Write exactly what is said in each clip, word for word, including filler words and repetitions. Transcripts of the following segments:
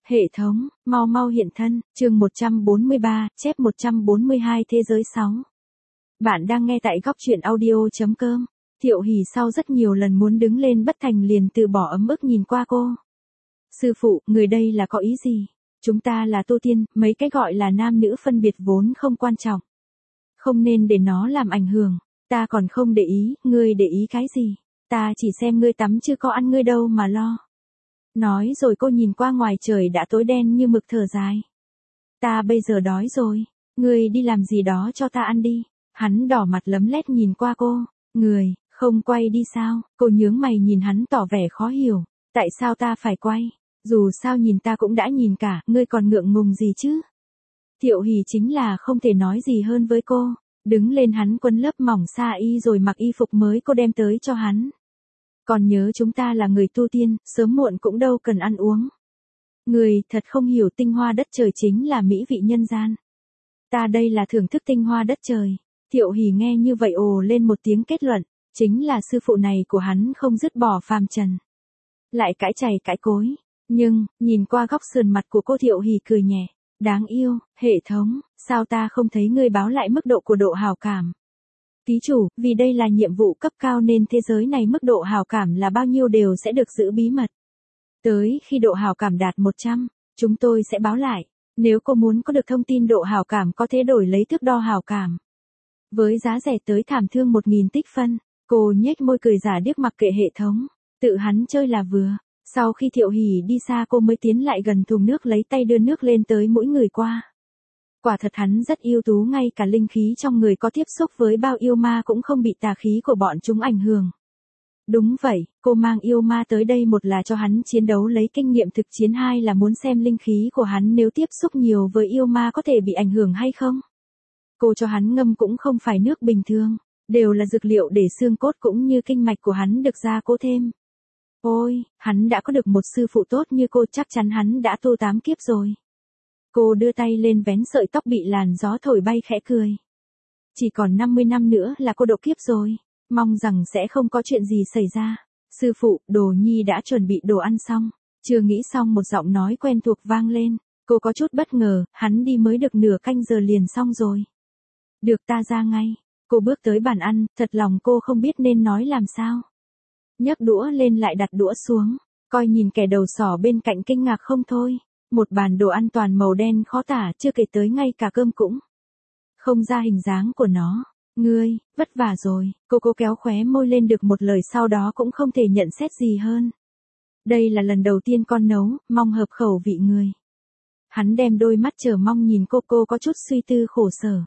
Hệ thống, mau mau hiện thân, chương một trăm bốn mươi ba, chép một trăm bốn mươi hai thế giới sáu. Bạn đang nghe tại góc truyện audio.com. Thiệu Hỷ sau rất nhiều lần muốn đứng lên bất thành liền từ bỏ ấm ức nhìn qua cô. Sư phụ, người đây là có ý gì? Chúng ta là tu tiên, mấy cái gọi là nam nữ phân biệt vốn không quan trọng. Không nên để nó làm ảnh hưởng, ta còn không để ý, ngươi để ý cái gì? Ta chỉ xem ngươi tắm chưa có ăn ngươi đâu mà lo. Nói rồi cô nhìn qua ngoài trời đã tối đen như mực thở dài. Ta bây giờ đói rồi, ngươi đi làm gì đó cho ta ăn đi. Hắn đỏ mặt lấm lét nhìn qua cô, người, không quay đi sao? Cô nhướng mày nhìn hắn tỏ vẻ khó hiểu, tại sao ta phải quay? Dù sao nhìn ta cũng đã nhìn cả, ngươi còn ngượng ngùng gì chứ? Thiệu Hỷ chính là không thể nói gì hơn với cô, đứng lên hắn quấn lớp mỏng sa y rồi mặc y phục mới cô đem tới cho hắn. Còn nhớ chúng ta là người tu tiên, sớm muộn cũng đâu cần ăn uống. Người thật không hiểu tinh hoa đất trời chính là mỹ vị nhân gian. Ta đây là thưởng thức tinh hoa đất trời. Thiệu Hỷ nghe như vậy ồ lên một tiếng kết luận, chính là sư phụ này của hắn không dứt bỏ phàm trần. Lại cãi chày cãi cối, nhưng, nhìn qua góc sườn mặt của cô Thiệu Hỷ cười nhẹ, đáng yêu, hệ thống, sao ta không thấy ngươi báo lại mức độ của độ hào cảm. Ký chủ, vì đây là nhiệm vụ cấp cao nên thế giới này mức độ hào cảm là bao nhiêu đều sẽ được giữ bí mật. Tới khi độ hào cảm đạt một trăm, chúng tôi sẽ báo lại. Nếu cô muốn có được thông tin độ hào cảm có thể đổi lấy thước đo hào cảm. Với giá rẻ tới thảm thương một nghìn tích phân, cô nhếch môi cười giả điếc mặc kệ hệ thống. Tự hắn chơi là vừa. Sau khi Thiệu Hỷ đi xa cô mới tiến lại gần thùng nước lấy tay đưa nước lên tới mỗi người qua. Quả thật hắn rất yêu tú, ngay cả linh khí trong người có tiếp xúc với bao yêu ma cũng không bị tà khí của bọn chúng ảnh hưởng. Đúng vậy, cô mang yêu ma tới đây một là cho hắn chiến đấu lấy kinh nghiệm thực chiến, hai là muốn xem linh khí của hắn nếu tiếp xúc nhiều với yêu ma có thể bị ảnh hưởng hay không. Cô cho hắn ngâm cũng không phải nước bình thường, đều là dược liệu để xương cốt cũng như kinh mạch của hắn được gia cố thêm. Ôi, hắn đã có được một sư phụ tốt như cô, chắc chắn hắn đã tu tám kiếp rồi. Cô đưa tay lên vén sợi tóc bị làn gió thổi bay khẽ cười. Chỉ còn năm mươi năm nữa là cô độ kiếp rồi, mong rằng sẽ không có chuyện gì xảy ra. Sư phụ, Đồ Nhi đã chuẩn bị đồ ăn xong. Chưa nghĩ xong một giọng nói quen thuộc vang lên, cô có chút bất ngờ, hắn đi mới được nửa canh giờ liền xong rồi. Được, ta ra ngay. Cô bước tới bàn ăn, thật lòng cô không biết nên nói làm sao. Nhấc đũa lên lại đặt đũa xuống, coi nhìn kẻ đầu sỏ bên cạnh kinh ngạc không thôi. Một bàn đồ ăn toàn màu đen khó tả, chưa kể tới ngay cả cơm cũng không ra hình dáng của nó. Ngươi, vất vả rồi. Cô cố kéo khóe môi lên được một lời sau đó cũng không thể nhận xét gì hơn. Đây là lần đầu tiên con nấu, mong hợp khẩu vị người. Hắn đem đôi mắt chờ mong nhìn cô, cô có chút suy tư khổ sở.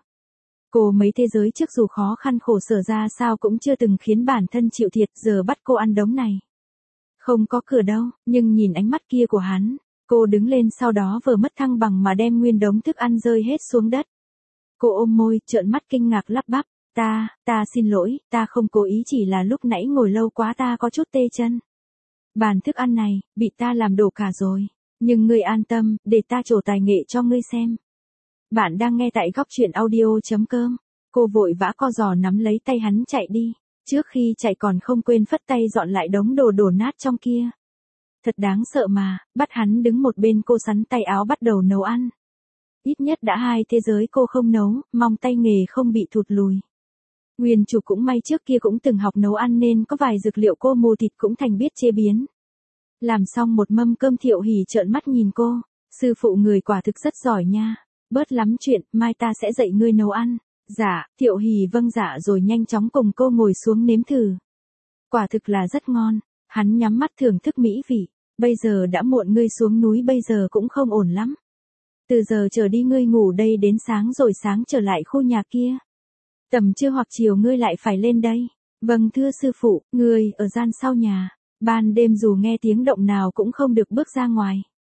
Cô mấy thế giới trước dù khó khăn khổ sở ra sao cũng chưa từng khiến bản thân chịu thiệt, giờ bắt cô ăn đống này. Không có cửa đâu, nhưng nhìn ánh mắt kia của hắn, cô đứng lên sau đó vừa mất thăng bằng mà đem nguyên đống thức ăn rơi hết xuống đất. Cô ôm môi, trợn mắt kinh ngạc lắp bắp, ta, ta xin lỗi, ta không cố ý, chỉ là lúc nãy ngồi lâu quá ta có chút tê chân. Bàn thức ăn này, bị ta làm đổ cả rồi, nhưng ngươi an tâm, để ta trổ tài nghệ cho ngươi xem. Bạn đang nghe tại góc truyện audio.com. Cô vội vã co giò nắm lấy tay hắn chạy đi, trước khi chạy còn không quên phất tay dọn lại đống đồ đổ nát trong kia. Thật đáng sợ mà, bắt hắn đứng một bên cô sắn tay áo bắt đầu nấu ăn. Ít nhất đã hai thế giới cô không nấu, mong tay nghề không bị thụt lùi. Nguyên chủ cũng may trước kia cũng từng học nấu ăn nên có vài dược liệu cô mù thịt cũng thành biết chế biến. Làm xong một mâm cơm Thiệu Hỷ trợn mắt nhìn cô, sư phụ người quả thực rất giỏi nha. Bớt lắm chuyện, mai ta sẽ dạy ngươi nấu ăn. Dạ, Thiệu Hỷ vâng dạ rồi nhanh chóng cùng cô ngồi xuống nếm thử. Quả thực là rất ngon, hắn nhắm mắt thưởng thức mỹ vị. Bây giờ đã muộn, ngươi xuống núi bây giờ cũng không ổn lắm. Từ giờ trở đi ngươi ngủ đây đến sáng rồi sáng trở lại khu nhà kia. Tầm trưa hoặc chiều ngươi lại phải lên đây. Vâng thưa sư phụ, ngươi ở gian sau nhà. Ban đêm dù nghe tiếng động nào cũng không được bước ra ngoài.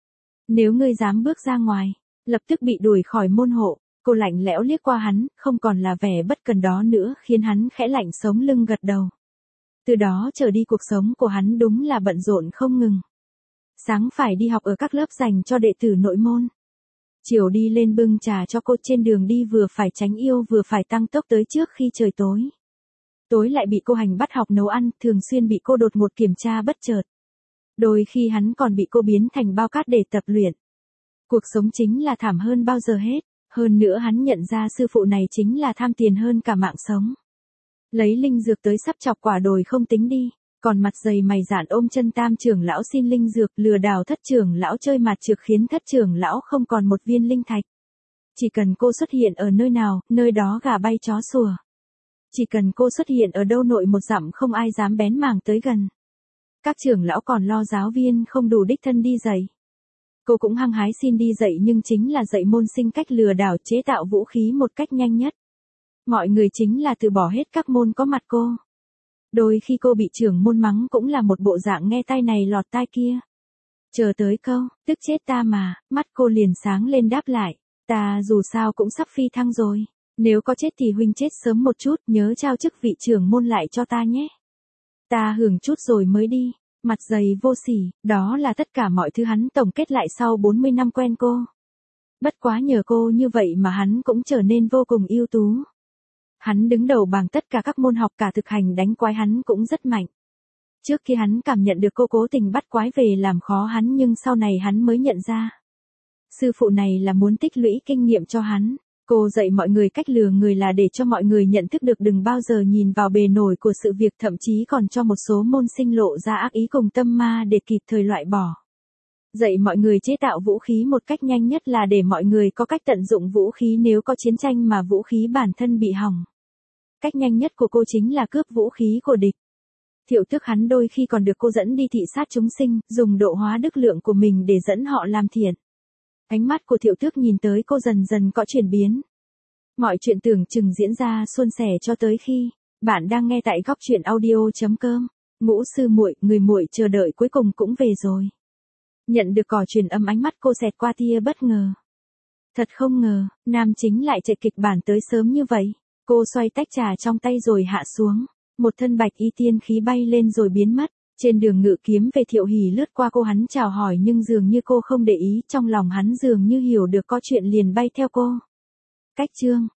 Nếu ngươi dám bước ra ngoài, lập tức bị đuổi khỏi môn hộ. Cô lạnh lẽo liếc qua hắn, không còn là vẻ bất cần đó nữa, khiến hắn khẽ lạnh sống lưng gật đầu. Từ đó trở đi cuộc sống của hắn đúng là bận rộn không ngừng. Sáng phải đi học ở các lớp dành cho đệ tử nội môn. Chiều đi lên bưng trà cho cô, trên đường đi vừa phải tránh yêu vừa phải tăng tốc tới trước khi trời tối. Tối lại bị cô hành bắt học nấu ăn, thường xuyên bị cô đột ngột kiểm tra bất chợt. Đôi khi hắn còn bị cô biến thành bao cát để tập luyện. Cuộc sống chính là thảm hơn bao giờ hết, hơn nữa hắn nhận ra sư phụ này chính là tham tiền hơn cả mạng sống. Lấy linh dược tới sắp chọc quả đồi không tính đi, còn mặt dày mày dạn ôm chân tam trưởng lão xin linh dược lừa đảo thất trưởng lão chơi mặt trược khiến thất trưởng lão không còn một viên linh thạch. Chỉ cần cô xuất hiện ở nơi nào, nơi đó gà bay chó sủa. Chỉ cần cô xuất hiện ở đâu nội một dặm không ai dám bén mảng tới gần. Các trưởng lão còn lo giáo viên không đủ đích thân đi dạy. Cô cũng hăng hái xin đi dạy nhưng chính là dạy môn sinh cách lừa đảo chế tạo vũ khí một cách nhanh nhất. Mọi người chính là từ bỏ hết các môn có mặt cô. Đôi khi cô bị trưởng môn mắng cũng là một bộ dạng nghe tai này lọt tai kia. Chờ tới câu, tức chết ta mà, mắt cô liền sáng lên đáp lại. Ta dù sao cũng sắp phi thăng rồi. Nếu có chết thì huynh chết sớm một chút, nhớ trao chức vị trưởng môn lại cho ta nhé. Ta hưởng chút rồi mới đi. Mặt dày vô sỉ, đó là tất cả mọi thứ hắn tổng kết lại sau bốn mươi năm quen cô. Bất quá nhờ cô như vậy mà hắn cũng trở nên vô cùng ưu tú. Hắn đứng đầu bằng tất cả các môn học cả thực hành đánh quái hắn cũng rất mạnh. Trước khi hắn cảm nhận được cô cố tình bắt quái về làm khó hắn nhưng sau này hắn mới nhận ra. Sư phụ này là muốn tích lũy kinh nghiệm cho hắn. Cô dạy mọi người cách lừa người là để cho mọi người nhận thức được đừng bao giờ nhìn vào bề nổi của sự việc thậm chí còn cho một số môn sinh lộ ra ác ý cùng tâm ma để kịp thời loại bỏ. Dạy mọi người chế tạo vũ khí một cách nhanh nhất là để mọi người có cách tận dụng vũ khí nếu có chiến tranh mà vũ khí bản thân bị hỏng. Cách nhanh nhất của cô chính là cướp vũ khí của địch. Thiệu Tước hắn đôi khi còn được cô dẫn đi thị sát chúng sinh, dùng độ hóa đức lượng của mình để dẫn họ làm thiện. Ánh mắt của Thiệu Tước nhìn tới cô dần dần có chuyển biến. Mọi chuyện tưởng chừng diễn ra suôn sẻ cho tới khi bạn đang nghe tại góc truyện audio chấm com. Ngũ sư muội, người muội chờ đợi cuối cùng cũng về rồi. Nhận được cỏ truyền âm ánh mắt cô xẹt qua tia bất ngờ. Thật không ngờ, nam chính lại chạy kịch bản tới sớm như vậy. Cô xoay tách trà trong tay rồi hạ xuống. Một thân bạch y tiên khí bay lên rồi biến mất. Trên đường ngự kiếm về Thiệu Hỷ lướt qua cô hắn chào hỏi nhưng dường như cô không để ý, trong lòng hắn dường như hiểu được có chuyện liền bay theo cô. Cách chương